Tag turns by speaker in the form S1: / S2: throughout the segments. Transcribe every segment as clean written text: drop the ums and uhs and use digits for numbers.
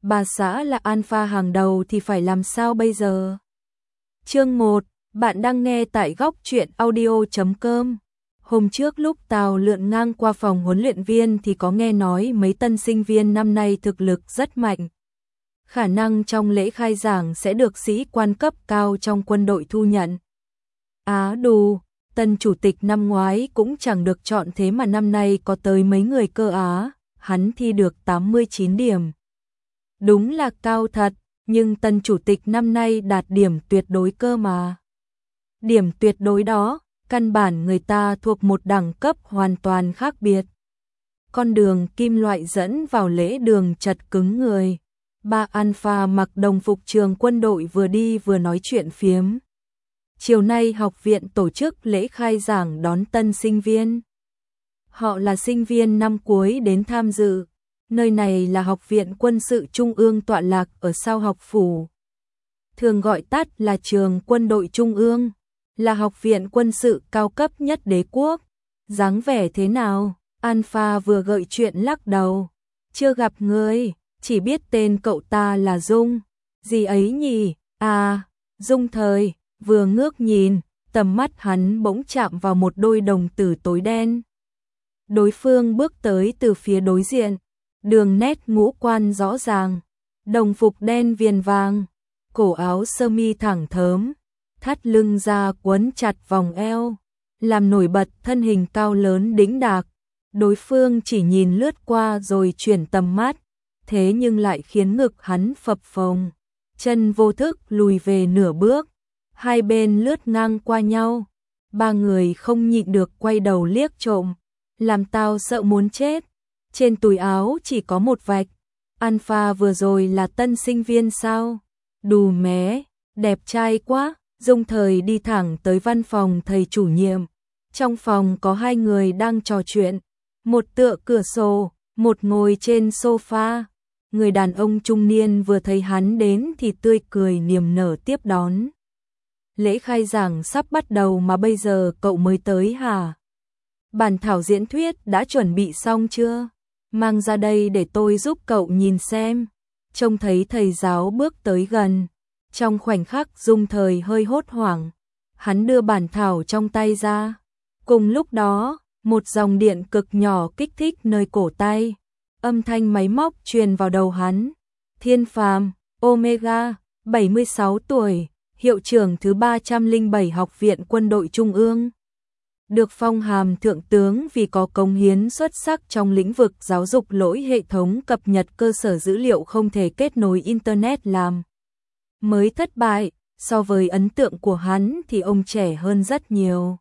S1: bà xã là alpha hàng đầu thì phải làm sao bây giờ? Chương 1, bạn đang nghe tại góc truyện audio.com. Hôm trước lúc tàu lượn ngang qua phòng huấn luyện viên thì có nghe nói mấy tân sinh viên năm nay thực lực rất mạnh. Khả năng trong lễ khai giảng sẽ được sĩ quan cấp cao trong quân đội thu nhận. Đù, tân chủ tịch năm ngoái cũng chẳng được chọn thế mà năm nay có tới mấy người cơ á, hắn thi được 89 điểm. Đúng là cao thật, nhưng tân chủ tịch năm nay đạt điểm tuyệt đối cơ mà. Điểm tuyệt đối đó, căn bản người ta thuộc một đẳng cấp hoàn toàn khác biệt. Con đường kim loại dẫn vào lễ đường chật cứng người. Ba alpha mặc đồng phục trường quân đội vừa đi vừa nói chuyện phiếm. Chiều nay học viện tổ chức lễ khai giảng đón tân sinh viên. Họ là sinh viên năm cuối đến tham dự. Nơi này là Học viện Quân sự Trung ương tọa lạc ở sau học phủ. Thường gọi tắt là trường quân đội Trung ương, là học viện quân sự cao cấp nhất đế quốc. Dáng vẻ thế nào? Alpha vừa gợi chuyện lắc đầu. Chưa gặp người, chỉ biết tên cậu ta là Dung. Gì ấy nhỉ? Dung Thời. Vừa ngước nhìn, tầm mắt hắn bỗng chạm vào một đôi đồng tử tối đen. Đối phương bước tới từ phía đối diện, đường nét ngũ quan rõ ràng, đồng phục đen viền vàng, cổ áo sơ mi thẳng thớm, thắt lưng ra quấn chặt vòng eo, làm nổi bật thân hình cao lớn đĩnh đạc. Đối phương chỉ nhìn lướt qua rồi chuyển tầm mắt, thế nhưng lại khiến ngực hắn phập phồng, chân vô thức lùi về nửa bước. Hai bên lướt ngang qua nhau, ba người không nhịn được quay đầu liếc trộm, làm tao sợ muốn chết. Trên túi áo chỉ có một vạch. Alpha vừa rồi là tân sinh viên sao? Đù mé, đẹp trai quá. Dung Thời đi thẳng tới văn phòng thầy chủ nhiệm. Trong phòng có hai người đang trò chuyện, một tựa cửa sổ, một ngồi trên sofa. Người đàn ông trung niên vừa thấy hắn đến thì tươi cười niềm nở tiếp đón. Lễ khai giảng sắp bắt đầu mà bây giờ cậu mới tới hả? Bản thảo diễn thuyết đã chuẩn bị xong chưa? Mang ra đây để tôi giúp cậu nhìn xem. Trông thấy thầy giáo bước tới gần. Trong khoảnh khắc Dung Thời hơi hốt hoảng. Hắn đưa bản thảo trong tay ra. Cùng lúc đó, một dòng điện cực nhỏ kích thích nơi cổ tay. Âm thanh máy móc truyền vào đầu hắn. Thiên Phàm, Omega, 76 tuổi. Hiệu trưởng thứ 307 Học viện Quân đội Trung ương. Được phong hàm thượng tướng vì có cống hiến xuất sắc trong lĩnh vực giáo dục. Lỗi hệ thống cập nhật cơ sở dữ liệu không thể kết nối Internet làm mới thất bại. So với ấn tượng của hắn thì ông trẻ hơn rất nhiều.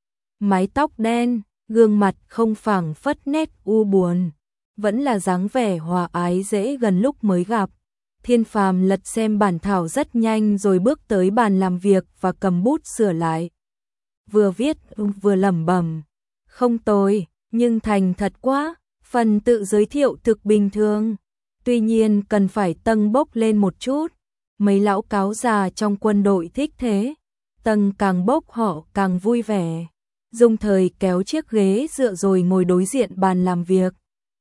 S1: Mái tóc đen, gương mặt không phảng phất nét u buồn, vẫn là dáng vẻ hòa ái dễ gần lúc mới gặp. Thiên Phàm lật xem bản thảo rất nhanh rồi bước tới bàn làm việc và cầm bút sửa lại. Vừa viết vừa lẩm bẩm, không tồi, nhưng thành thật quá. Phần tự giới thiệu thực bình thường, tuy nhiên cần phải tâng bốc lên một chút. Mấy lão cáo già trong quân đội thích thế, tâng càng bốc họ càng vui vẻ. Dung Thời kéo chiếc ghế dựa rồi ngồi đối diện bàn làm việc.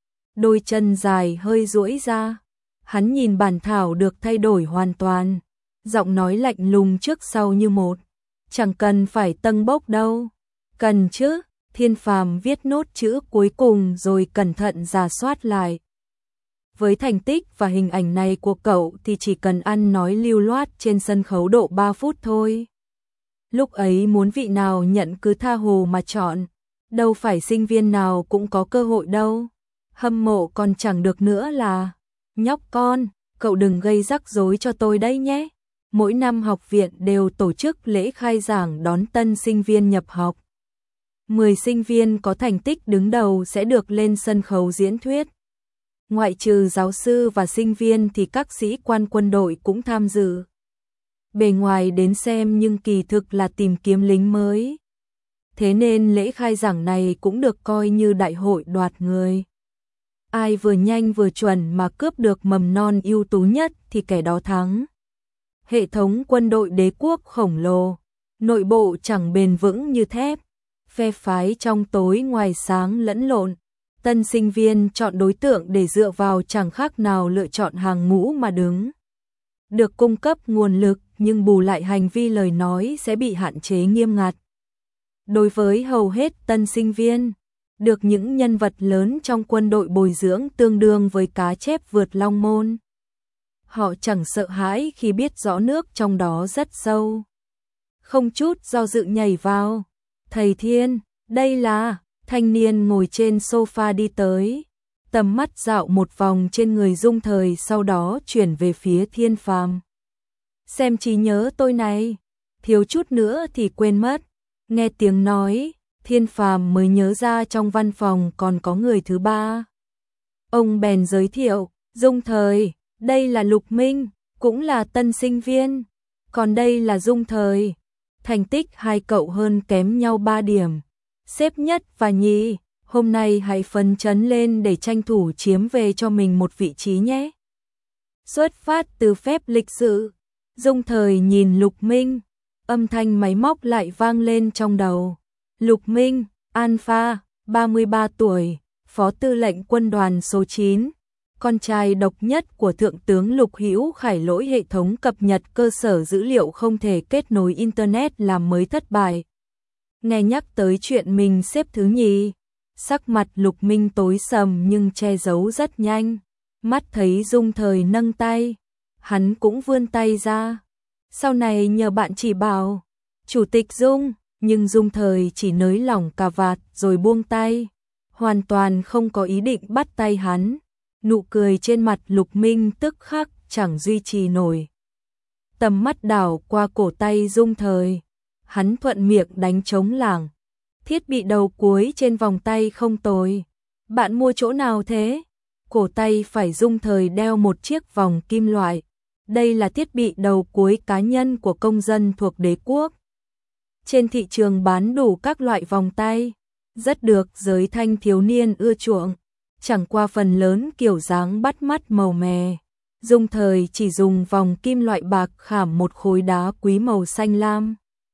S1: Đôi chân dài hơi duỗi ra. Hắn nhìn bản thảo được thay đổi hoàn toàn, giọng nói lạnh lùng trước sau như một. Chẳng cần phải tâng bốc đâu. Cần chứ. Thiên Phàm viết nốt chữ cuối cùng rồi cẩn thận rà soát lại. Với thành tích và hình ảnh này của cậu thì chỉ cần ăn nói lưu loát trên sân khấu độ 3 phút thôi. Lúc ấy muốn vị nào nhận cứ tha hồ mà chọn, đâu phải sinh viên nào cũng có cơ hội đâu. Hâm mộ còn chẳng được nữa là. Nhóc con, cậu đừng gây rắc rối cho tôi đấy nhé. Mỗi năm học viện đều tổ chức lễ khai giảng đón tân sinh viên nhập học. 10 sinh viên có thành tích đứng đầu sẽ được lên sân khấu diễn thuyết. Ngoại trừ giáo sư và sinh viên thì các sĩ quan quân đội cũng tham dự. Bề ngoài đến xem nhưng kỳ thực là tìm kiếm lính mới. Thế nên lễ khai giảng này cũng được coi như đại hội đoạt người. Ai vừa nhanh vừa chuẩn mà cướp được mầm non ưu tú nhất thì kẻ đó thắng. Hệ thống quân đội đế quốc khổng lồ, nội bộ chẳng bền vững như thép, phe phái trong tối ngoài sáng lẫn lộn, Tân sinh viên chọn đối tượng để dựa vào chẳng khác nào lựa chọn hàng ngũ mà đứng. Được cung cấp nguồn lực nhưng bù lại hành vi lời nói sẽ bị hạn chế nghiêm ngặt. Đối với hầu hết tân sinh viên, được những nhân vật lớn trong quân đội bồi dưỡng tương đương với cá chép vượt long môn. Họ chẳng sợ hãi khi biết rõ nước trong đó rất sâu. Không chút do dự nhảy vào. Thầy Thiên, đây là... Thanh niên ngồi trên sofa đi tới, tầm mắt dạo một vòng trên người Dung Thời, sau đó chuyển về phía Thiên Phàm. Xem trí nhớ tôi này, thiếu chút nữa thì quên mất. Nghe tiếng nói, Thiên Phàm mới nhớ ra trong văn phòng còn có người thứ ba. Ông bèn giới thiệu, Dung Thời, đây là Lục Minh, cũng là tân sinh viên, còn đây là Dung Thời. Thành tích hai cậu hơn kém nhau 3 điểm. Xếp nhất và nhì, hôm nay hãy phấn chấn lên để tranh thủ chiếm về cho mình một vị trí nhé. Xuất phát từ phép lịch sự, Dung Thời nhìn Lục Minh, âm thanh máy móc lại vang lên trong đầu. Lục Minh, Alpha, 33 tuổi, phó tư lệnh quân đoàn số 9, con trai độc nhất của Thượng tướng Lục Hữu Khải, lỗi hệ thống cập nhật cơ sở dữ liệu không thể kết nối Internet làm mới thất bại. Nghe nhắc tới chuyện mình xếp thứ nhì, sắc mặt Lục Minh tối sầm nhưng che giấu rất nhanh. Mắt thấy Dung Thời nâng tay, hắn cũng vươn tay ra. Sau này nhờ bạn chỉ bảo, Chủ tịch Dung, nhưng Dung Thời chỉ nới lỏng cà vạt rồi buông tay, hoàn toàn không có ý định bắt tay hắn. Nụ cười trên mặt Lục Minh tức khắc chẳng duy trì nổi. Tầm mắt đảo qua cổ tay Dung Thời, hắn thuận miệng đánh trống lảng. Thiết bị đầu cuối trên vòng tay không tồi. Bạn mua chỗ nào thế? Cổ tay phải Dung Thời đeo một chiếc vòng kim loại. Đây là thiết bị đầu cuối cá nhân của công dân thuộc đế quốc. Trên thị trường bán đủ các loại vòng tay, rất được giới thanh thiếu niên ưa chuộng. Chẳng qua phần lớn kiểu dáng bắt mắt màu mè. Dung Thời chỉ dùng vòng kim loại bạc khảm một khối đá quý màu xanh lam.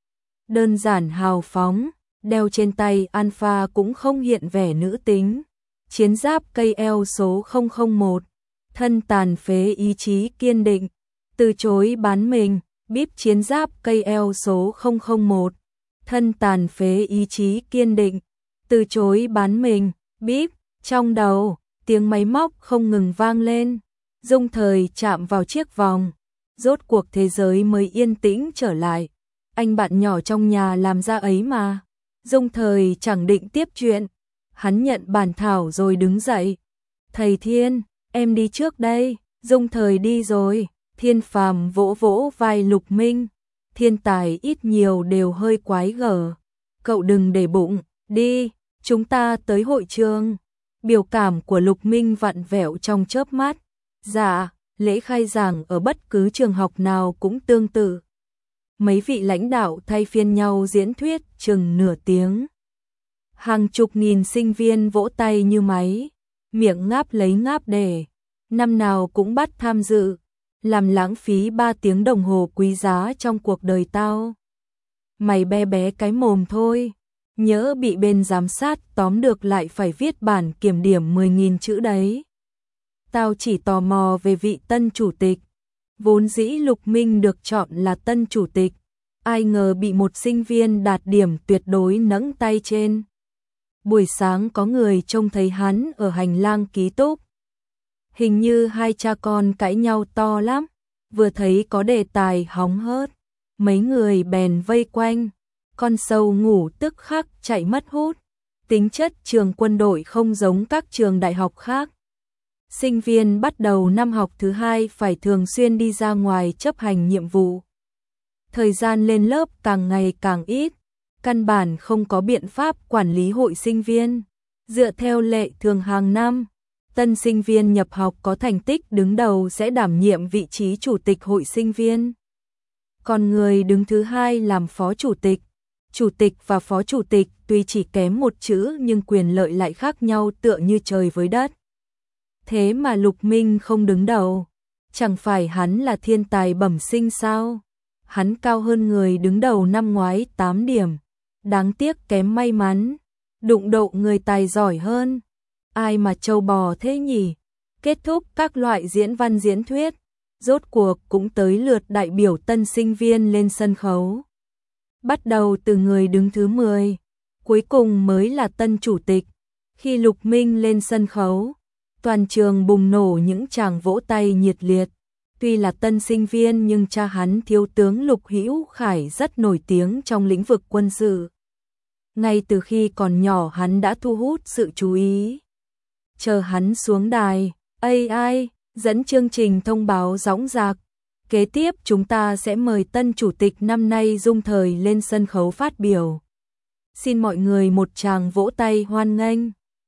S1: Đơn giản hào phóng, đeo trên tay Alpha cũng không hiện vẻ nữ tính. Chiến giáp cây eo số 001, thân tàn phế ý chí kiên định, từ chối bán mình. Bíp chiến giáp cây eo số 001, thân tàn phế ý chí kiên định, từ chối bán mình. Bíp, trong đầu, tiếng máy móc không ngừng vang lên. Dung Thời chạm vào chiếc vòng, rốt cuộc thế giới mới yên tĩnh trở lại. Anh bạn nhỏ trong nhà làm ra ấy mà. Dung Thời chẳng định tiếp chuyện, hắn nhận bản thảo rồi đứng dậy. Thầy Thiên, em đi trước đây. Dung Thời đi rồi. Thiên Phàm vỗ vỗ vai Lục Minh. Thiên tài ít nhiều đều hơi quái gở. Cậu đừng để bụng, đi, chúng ta tới hội trường. Biểu cảm của Lục Minh vặn vẹo trong chớp mắt. Dạ, lễ khai giảng ở bất cứ trường học nào cũng tương tự. Mấy vị lãnh đạo thay phiên nhau diễn thuyết chừng nửa tiếng. Hàng chục nghìn sinh viên vỗ tay như máy, miệng ngáp lấy ngáp để. Năm nào cũng bắt tham dự, làm lãng phí 3 tiếng đồng hồ quý giá trong cuộc đời tao. Mày bé bé cái mồm thôi, nhớ bị bên giám sát tóm được lại phải viết bản kiểm điểm 10.000 chữ đấy. Tao chỉ tò mò về vị tân chủ tịch. Vốn dĩ Lục Minh được chọn là tân chủ tịch, ai ngờ bị một sinh viên đạt điểm tuyệt đối nẫng tay trên. Buổi sáng có người trông thấy hắn ở hành lang ký túc. Hình như hai cha con cãi nhau to lắm, vừa thấy có đề tài hóng hớt, mấy người bèn vây quanh, con sâu ngủ tức khắc chạy mất hút. Tính chất trường quân đội không giống các trường đại học khác. Sinh viên bắt đầu năm học thứ 2 phải thường xuyên đi ra ngoài chấp hành nhiệm vụ. Thời gian lên lớp càng ngày càng ít, căn bản không có biện pháp quản lý hội sinh viên. Dựa theo lệ thường hàng năm, tân sinh viên nhập học có thành tích đứng đầu sẽ đảm nhiệm vị trí chủ tịch hội sinh viên. Còn người đứng thứ 2 làm phó chủ tịch. Chủ tịch và phó chủ tịch tuy chỉ kém một chữ nhưng quyền lợi lại khác nhau tựa như trời với đất. Thế mà Lục Minh không đứng đầu, chẳng phải hắn là thiên tài bẩm sinh sao? Hắn cao hơn người đứng đầu năm ngoái 8 điểm, đáng tiếc kém may mắn, đụng độ người tài giỏi hơn. ai mà trâu bò thế nhỉ? Kết thúc các loại diễn văn diễn thuyết, rốt cuộc cũng tới lượt đại biểu tân sinh viên lên sân khấu. Bắt đầu từ người đứng thứ 10, cuối cùng mới là tân chủ tịch. Khi Lục Minh lên sân khấu, toàn trường bùng nổ những tràng vỗ tay nhiệt liệt. Tuy là tân sinh viên nhưng cha hắn thiếu tướng Lục Hữu Khải rất nổi tiếng trong lĩnh vực quân sự. Ngay từ khi còn nhỏ hắn đã thu hút sự chú ý. Chờ hắn xuống đài, AI dẫn chương trình thông báo dõng dạc. Kế tiếp chúng ta sẽ mời tân chủ tịch năm nay Dung Thời lên sân khấu phát biểu. Xin mọi người một tràng vỗ tay hoan nghênh.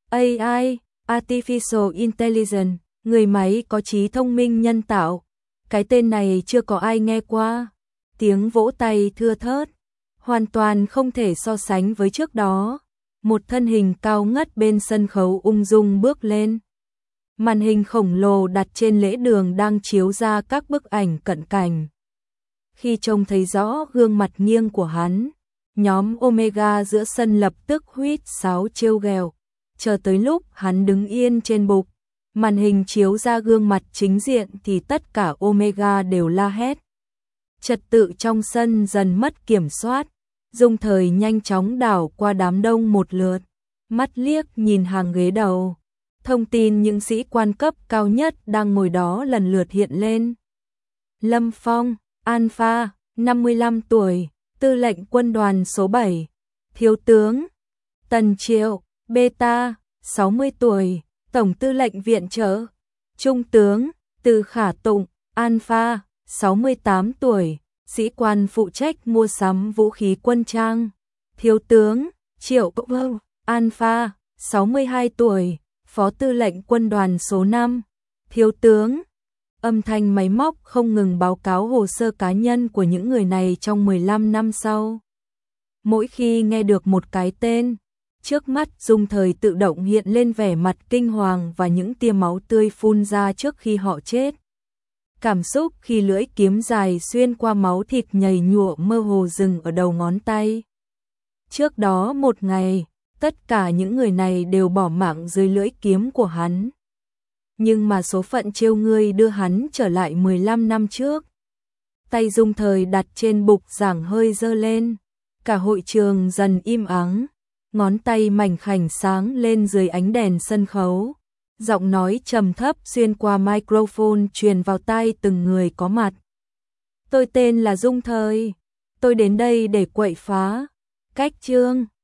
S1: AI, Artificial Intelligence, người máy có trí thông minh nhân tạo. Cái tên này chưa có ai nghe qua. Tiếng vỗ tay thưa thớt, hoàn toàn không thể so sánh với trước đó. Một thân hình cao ngất bên sân khấu ung dung bước lên. Màn hình khổng lồ đặt trên lễ đường đang chiếu ra các bức ảnh cận cảnh. Khi trông thấy rõ gương mặt nghiêng của hắn, nhóm Omega giữa sân lập tức huýt sáo trêu ghẹo. Chờ tới lúc hắn đứng yên trên bục, màn hình chiếu ra gương mặt chính diện thì tất cả Omega đều la hét. Trật tự trong sân dần mất kiểm soát. Dung Thời nhanh chóng đảo qua đám đông một lượt, mắt liếc nhìn hàng ghế đầu. Thông tin những sĩ quan cấp cao nhất đang ngồi đó lần lượt hiện lên. Lâm Phong, Alpha, 55 tuổi, tư lệnh quân đoàn số 7. Thiếu tướng Tần Triệu, Beta, 60 tuổi, tổng tư lệnh viện trợ. Trung tướng Từ Khả Tụng, Alpha, 68 tuổi, sĩ quan phụ trách mua sắm vũ khí quân trang. Thiếu tướng Triệu Vâng, Alpha, 62 tuổi, phó tư lệnh quân đoàn số 5. Thiếu tướng. Âm thanh máy móc không ngừng báo cáo hồ sơ cá nhân của những người này trong 15 năm sau. Mỗi khi nghe được một cái tên, trước mắt Dung Thời tự động hiện lên vẻ mặt kinh hoàng và những tia máu tươi phun ra trước khi họ chết. Cảm xúc khi lưỡi kiếm dài xuyên qua máu thịt nhầy nhụa mơ hồ dừng ở đầu ngón tay. Trước đó một ngày, tất cả những người này đều bỏ mạng dưới lưỡi kiếm của hắn. Nhưng mà số phận trêu ngươi đưa hắn trở lại 15 năm trước. Tay Dung Thời đặt trên bục giảng hơi giơ lên. Cả hội trường dần im ắng. Ngón tay mảnh khảnh sáng lên dưới ánh đèn sân khấu. Giọng nói trầm thấp xuyên qua microphone truyền vào tai từng người có mặt. Tôi tên là Dung Thời. Tôi đến đây để quậy phá. Cách chương.